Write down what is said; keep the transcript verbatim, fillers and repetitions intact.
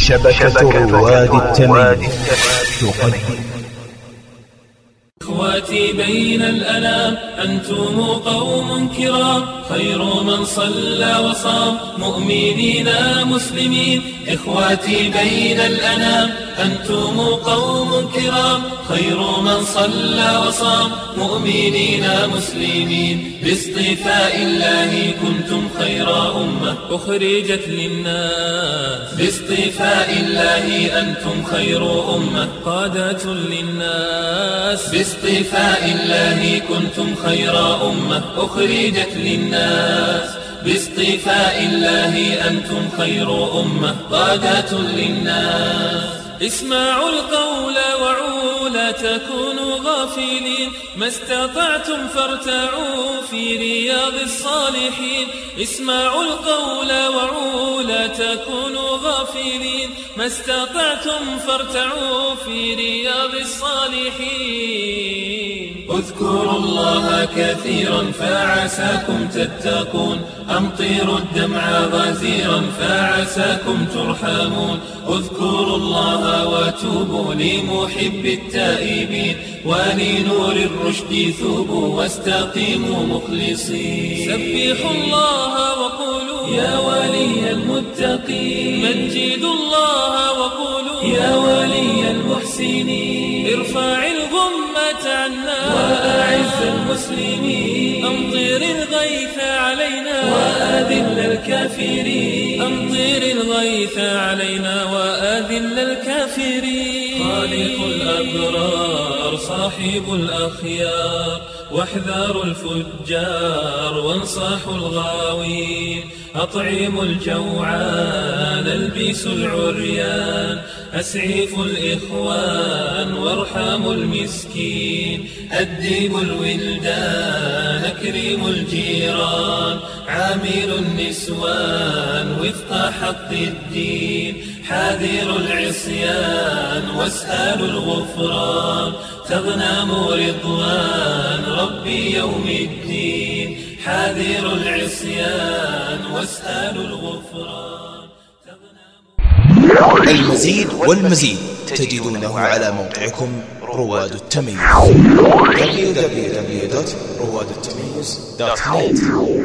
شبكة رواد التمييز تقدم. إخواتي بين الأنام أنتم قوم كرام، خير من صلى وصام، مؤمنين مسلمين. إخواتي بين الأنام أنتم قوم كرام، خير من صلى وصام، مؤمنين مسلمين. باصطفاء الله كنتم خير أمة أخرجت للناس، باصطفاء الله أنتم خير أمة قادة للناس. باصطفاء الله كنتم خير أمة أخرجت للناس، باصطفاء الله أنتم خير أمة قادة للناس. اسمعوا القول وعوا لا تكونوا غافلين، ما استطعتم فارتعوا في رياض الصالحين. اسمعوا القول وعوا لا تكونوا غافلين، ما استطعتم فارتعوا في رياض الصالحين. اذكروا الله كثيرا فعساكم تتقون، أمطروا الدمع غزيرا فعساكم ترحمون. اذكروا الله وتوبوا لمحب التائبين، ولنور الرشد ثوبوا واستقيموا مخلصين. سبحوا الله وقولوا يا ولي المتقين، مجدوا الله وقولوا يا ولي المحسنين. ارفع الغمة عنا وأعز المسلمين، أمطر الغيث علينا وأذل الكافرين. أمطر الغيث علينا وأذل الكافرين. خالق الأبرار صاحب الأخيار، واحذروا الفجار وانصحوا الغاوين. أطعموا الجوعان البسوا العريان، أسعفوا الإخوان وارحموا المسكين. أدبوا الولدان أكرموا الجيران، عاملوا النسوان وفق حق الدين. حاذروا العصيان واسألوا الغفران، تغنموا رضوان ربي يوم الدين. حاذروا العصيان واسألوا الغفران. المزيد والمزيد تجدونه على موقعكم رواد التمييز دبليو دبليو دبليو دوت رواد التمييز دوت نت.